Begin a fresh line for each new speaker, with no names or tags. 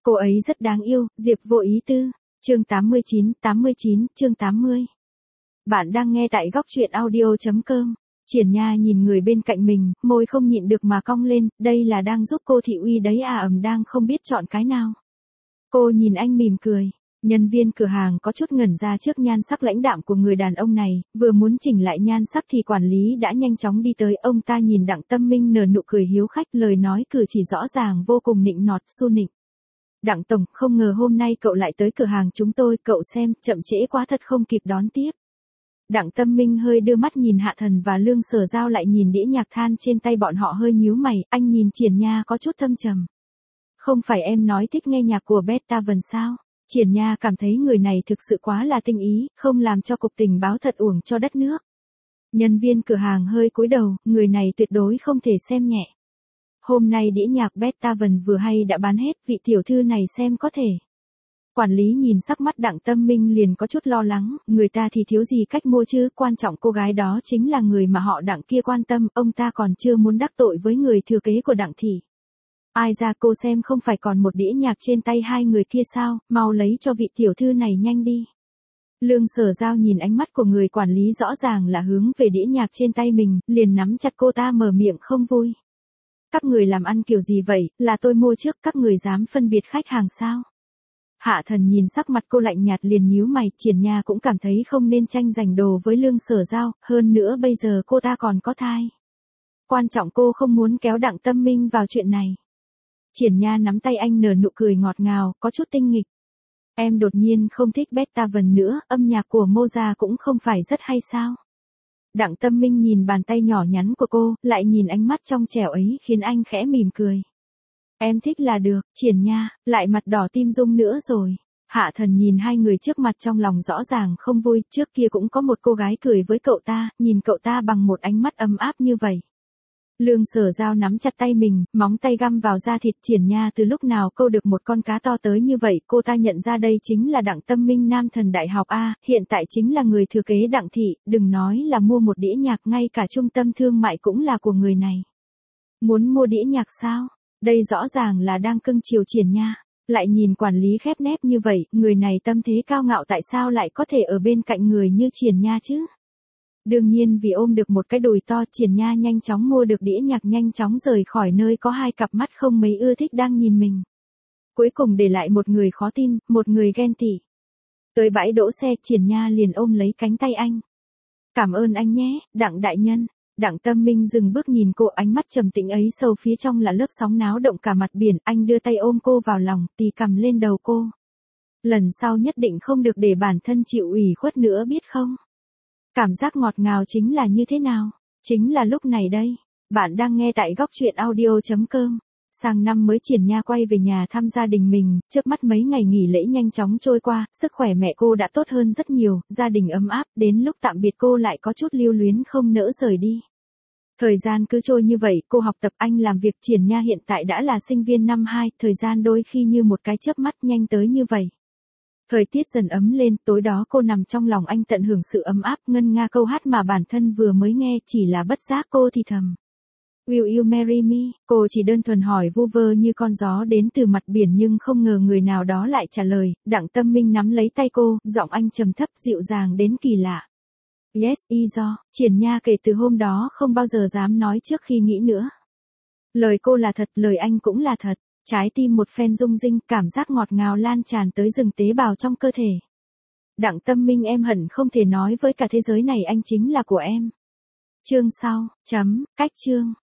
Cô ấy rất đáng yêu, Diệp Vô Ý Tư. Chương 89, chương 80. Bạn đang nghe tại góc truyện audio.com. Triển Nha nhìn người bên cạnh mình, môi không nhịn được mà cong lên, đây là đang giúp cô thị uy đấy à, đang không biết chọn cái nào. Cô nhìn anh mỉm cười. Nhân viên cửa hàng có chút ngẩn ra trước nhan sắc lãnh đạm của người đàn ông này, vừa muốn chỉnh lại nhan sắc thì quản lý đã nhanh chóng đi tới, ông ta nhìn Đặng Tâm Minh nở nụ cười hiếu khách, lời nói cử chỉ rõ ràng vô cùng nịnh nọt, su nịnh. Đặng tổng, không ngờ hôm nay cậu lại tới cửa hàng chúng tôi, cậu xem, chậm trễ quá thật không kịp đón tiếp. Đặng Tâm Minh hơi đưa mắt nhìn Hạ Thần và Lương Sở Giao, lại nhìn đĩa nhạc than trên tay bọn họ hơi nhíu mày, anh nhìn Triển Nha có chút thâm trầm. Không phải em nói thích nghe nhạc của Beethoven sao? Triển Nha cảm thấy người này thực sự quá là tinh ý, không làm cho cục tình báo thật uổng cho đất nước. Nhân viên cửa hàng hơi cúi đầu, người này tuyệt đối không thể xem nhẹ. Hôm nay đĩa nhạc Beethoven vừa hay đã bán hết, vị tiểu thư này xem có thể. Quản lý nhìn sắc mắt Đặng Tâm Minh liền có chút lo lắng, người ta thì thiếu gì cách mua chứ, quan trọng cô gái đó chính là người mà họ Đặng kia quan tâm, ông ta còn chưa muốn đắc tội với người thừa kế của Đặng thị. Ai ra, cô xem không phải còn một đĩa nhạc trên tay hai người kia sao, mau lấy cho vị tiểu thư này nhanh đi. Lương Sở Giao nhìn ánh mắt của người quản lý rõ ràng là hướng về đĩa nhạc trên tay mình, liền nắm chặt cô ta mở miệng không vui. Các người làm ăn kiểu gì vậy, là tôi mua trước, các người dám phân biệt khách hàng sao? Hạ Thần nhìn sắc mặt cô lạnh nhạt liền nhíu mày, Triển Nha cũng cảm thấy không nên tranh giành đồ với Lương Sở Giao, hơn nữa bây giờ cô ta còn có thai. Quan trọng cô không muốn kéo Đặng Tâm Minh vào chuyện này. Triển Nha nắm tay anh nở nụ cười ngọt ngào, có chút tinh nghịch. Em đột nhiên không thích Beethoven nữa, âm nhạc của Mozart cũng không phải rất hay sao? Đặng Tâm Minh nhìn bàn tay nhỏ nhắn của cô, lại nhìn ánh mắt trong trẻo ấy khiến anh khẽ mỉm cười. Em thích là được, Triển Nha, lại mặt đỏ tim rung nữa rồi. Hạ Thần nhìn hai người trước mặt trong lòng rõ ràng không vui, trước kia cũng có một cô gái cười với cậu ta, nhìn cậu ta bằng một ánh mắt ấm áp như vậy. Lương Sở Giao nắm chặt tay mình, móng tay găm vào da thịt. Triển Nha từ lúc nào câu được một con cá to tới như vậy, cô ta nhận ra đây chính là Đặng Tâm Minh, nam thần đại học A, hiện tại chính là người thừa kế Đặng thị, đừng nói là mua một đĩa nhạc, ngay cả trung tâm thương mại cũng là của người này. Muốn mua đĩa nhạc sao? Đây rõ ràng là đang cưng chiều Triển Nha. Lại nhìn quản lý khép nép như vậy, người này tâm thế cao ngạo tại sao lại có thể ở bên cạnh người như Triển Nha chứ? Đương nhiên vì ôm được một cái đùi to, Triển Nha nhanh chóng mua được đĩa nhạc, nhanh chóng rời khỏi nơi có hai cặp mắt không mấy ưa thích đang nhìn mình. Cuối cùng để lại một người khó tin, một người ghen tị. Tới bãi đỗ xe, Triển Nha liền ôm lấy cánh tay anh. Cảm ơn anh nhé, Đặng đại nhân. Đặng Tâm Minh dừng bước nhìn cô, ánh mắt trầm tĩnh ấy sâu phía trong là lớp sóng náo động cả mặt biển, anh đưa tay ôm cô vào lòng, tì cằm lên đầu cô. Lần sau nhất định không được để bản thân chịu ủy khuất nữa biết không? Cảm giác ngọt ngào chính là như thế nào? Chính là lúc này đây. Bạn đang nghe tại góc truyện audio.com. Sang năm mới, Triển Nha quay về nhà thăm gia đình mình, chớp mắt mấy ngày nghỉ lễ nhanh chóng trôi qua, sức khỏe mẹ cô đã tốt hơn rất nhiều, gia đình ấm áp, đến lúc tạm biệt cô lại có chút lưu luyến không nỡ rời đi. Thời gian cứ trôi như vậy, cô học tập, anh làm việc, Triển Nha hiện tại đã là sinh viên năm 2, thời gian đôi khi như một cái chớp mắt nhanh tới như vậy. Thời tiết dần ấm lên, tối đó cô nằm trong lòng anh tận hưởng sự ấm áp, ngân nga câu hát mà bản thân vừa mới nghe, chỉ là bất giác cô thì thầm. Will you marry me? Cô chỉ đơn thuần hỏi vu vơ như con gió đến từ mặt biển, nhưng không ngờ người nào đó lại trả lời. Đặng Tâm Minh nắm lấy tay cô, giọng anh trầm thấp dịu dàng đến kỳ lạ. Yes, Izo. Triển Nha kể từ hôm đó không bao giờ dám nói trước khi nghĩ nữa. Lời cô là thật, lời anh cũng là thật. Trái tim một phen rung rinh, cảm giác ngọt ngào lan tràn tới từng tế bào trong cơ thể. Đặng Tâm Minh, em hận không thể nói với cả thế giới này anh chính là của em. Chương sau, cách chương.